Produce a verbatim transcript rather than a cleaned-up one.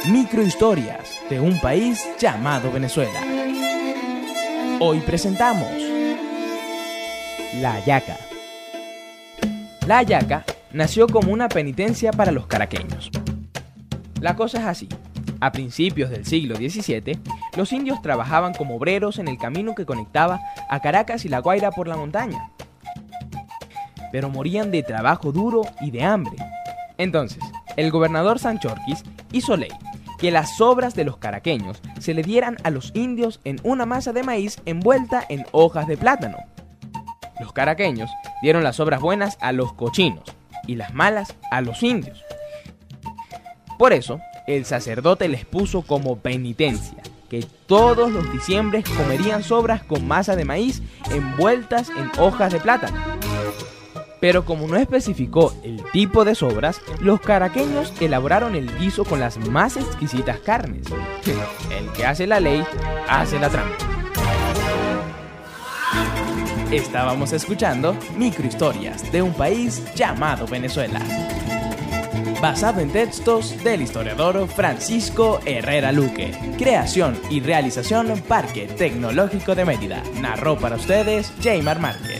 Microhistorias de un país llamado Venezuela. Hoy presentamos la hallaca. La hallaca nació como una penitencia para los caraqueños. La cosa es así. A principios del siglo diecisiete, los indios trabajaban como obreros en el camino que conectaba a Caracas y La Guaira por la montaña. Pero morían de trabajo duro y de hambre. Entonces, el gobernador Sanchorquis hizo ley que las sobras de los caraqueños se le dieran a los indios en una masa de maíz envuelta en hojas de plátano. Los caraqueños dieron las sobras buenas a los cochinos y las malas a los indios. Por eso, el sacerdote les puso como penitencia que todos los diciembres comerían sobras con masa de maíz envueltas en hojas de plátano. Pero como no especificó el tipo de sobras, los caraqueños elaboraron el guiso con las más exquisitas carnes. El que hace la ley, hace la trampa. Estábamos escuchando Microhistorias de un país llamado Venezuela, basado en textos del historiador Francisco Herrera Luque. Creación y realización Parque Tecnológico de Mérida. Narró para ustedes Jaymar Márquez.